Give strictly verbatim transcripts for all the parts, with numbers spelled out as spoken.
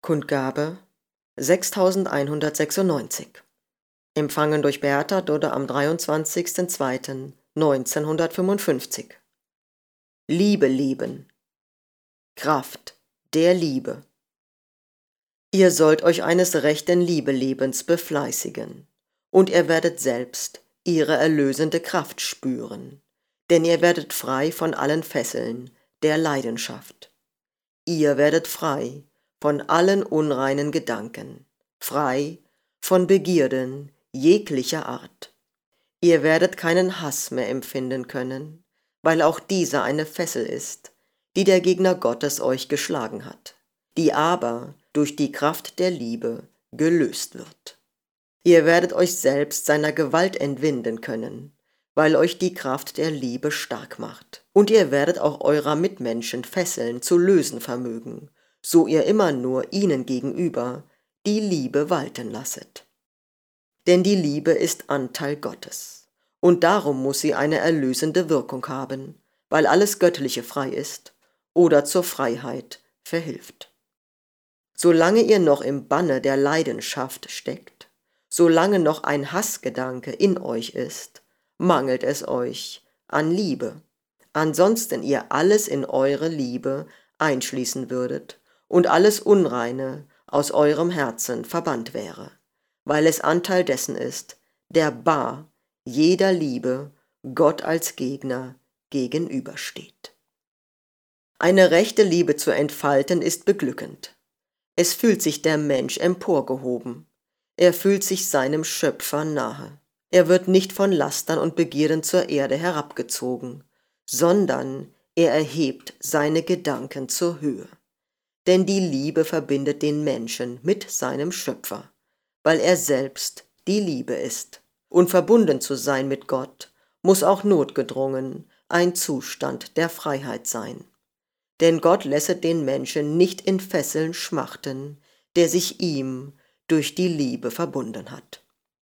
Kundgabe sechstausendeinhundertsechsundneunzig. Empfangen durch Bertha Dodde am dreiundzwanzigsten zweiten neunzehnhundertfünfundfünfzig. Liebe leben. Kraft der Liebe. Ihr sollt euch eines rechten Liebelebens befleißigen, und ihr werdet selbst ihre erlösende Kraft spüren, denn ihr werdet frei von allen Fesseln der Leidenschaft. Ihr werdet frei von allen unreinen Gedanken, frei von Begierden jeglicher Art. Ihr werdet keinen Hass mehr empfinden können, weil auch dieser eine Fessel ist, die der Gegner Gottes euch geschlagen hat, die aber durch die Kraft der Liebe gelöst wird. Ihr werdet euch selbst seiner Gewalt entwinden können, weil euch die Kraft der Liebe stark macht. Und ihr werdet auch eurer Mitmenschen Fesseln zu lösen vermögen, so ihr immer nur ihnen gegenüber die Liebe walten lasset. Denn die Liebe ist Anteil Gottes, und darum muss sie eine erlösende Wirkung haben, weil alles Göttliche frei ist oder zur Freiheit verhilft. Solange ihr noch im Banne der Leidenschaft steckt, solange noch ein Hassgedanke in euch ist, mangelt es euch an Liebe. Ansonsten ihr alles in eure Liebe einschließen würdet und alles Unreine aus eurem Herzen verbannt wäre, weil es Anteil dessen ist, der bar jeder Liebe Gott als Gegner gegenübersteht. Eine rechte Liebe zu entfalten ist beglückend. Es fühlt sich der Mensch emporgehoben. Er fühlt sich seinem Schöpfer nahe. Er wird nicht von Lastern und Begierden zur Erde herabgezogen, sondern er erhebt seine Gedanken zur Höhe. Denn die Liebe verbindet den Menschen mit seinem Schöpfer, weil er selbst die Liebe ist. Und verbunden zu sein mit Gott muss auch notgedrungen ein Zustand der Freiheit sein. Denn Gott lässet den Menschen nicht in Fesseln schmachten, der sich ihm durch die Liebe verbunden hat.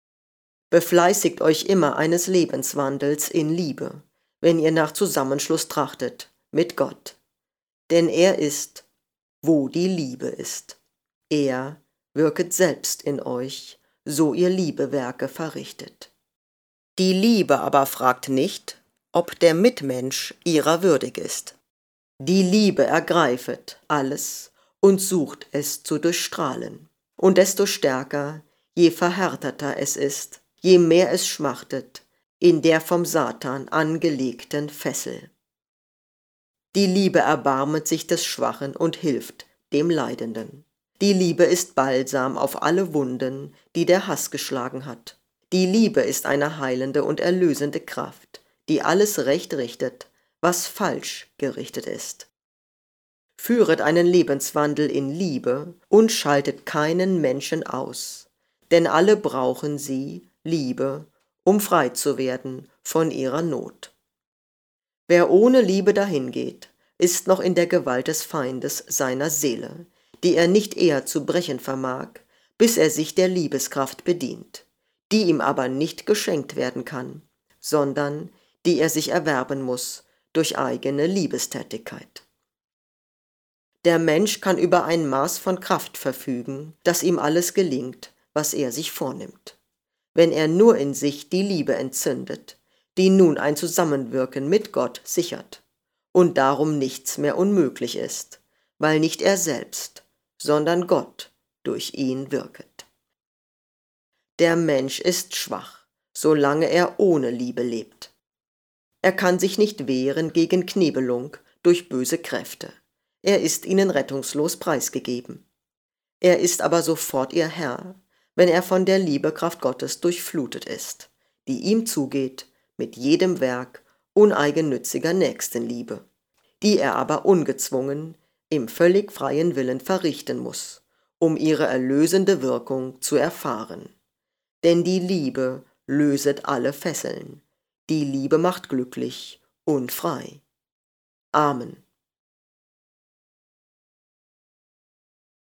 Befleißigt euch immer eines Lebenswandels in Liebe, wenn ihr nach Zusammenschluss trachtet mit Gott. Denn er ist, wo die Liebe ist. Er wirket selbst in euch, so ihr Liebewerke verrichtet. Die Liebe aber fragt nicht, ob der Mitmensch ihrer würdig ist. Die Liebe ergreifet alles und sucht es zu durchstrahlen. Und desto stärker, je verhärteter es ist, je mehr es schmachtet in der vom Satan angelegten Fessel. Die Liebe erbarmet sich des Schwachen und hilft dem Leidenden. Die Liebe ist Balsam auf alle Wunden, die der Hass geschlagen hat. Die Liebe ist eine heilende und erlösende Kraft, die alles recht richtet, was falsch gerichtet ist. Führet einen Lebenswandel in Liebe und schaltet keinen Menschen aus, denn alle brauchen sie, Liebe, um frei zu werden von ihrer Not. Wer ohne Liebe dahingeht, ist noch in der Gewalt des Feindes seiner Seele, die er nicht eher zu brechen vermag, bis er sich der Liebeskraft bedient, die ihm aber nicht geschenkt werden kann, sondern die er sich erwerben muss durch eigene Liebestätigkeit. Der Mensch kann über ein Maß von Kraft verfügen, dass ihm alles gelingt, was er sich vornimmt. Wenn er nur in sich die Liebe entzündet, die nun ein Zusammenwirken mit Gott sichert und darum nichts mehr unmöglich ist, weil nicht er selbst, sondern Gott durch ihn wirket. Der Mensch ist schwach, solange er ohne Liebe lebt. Er kann sich nicht wehren gegen Knebelung durch böse Kräfte. Er ist ihnen rettungslos preisgegeben. Er ist aber sofort ihr Herr, wenn er von der Liebekraft Gottes durchflutet ist, die ihm zugeht mit jedem Werk uneigennütziger Nächstenliebe, die er aber ungezwungen im völlig freien Willen verrichten muss, um ihre erlösende Wirkung zu erfahren. Denn die Liebe löset alle Fesseln, die Liebe macht glücklich und frei. Amen.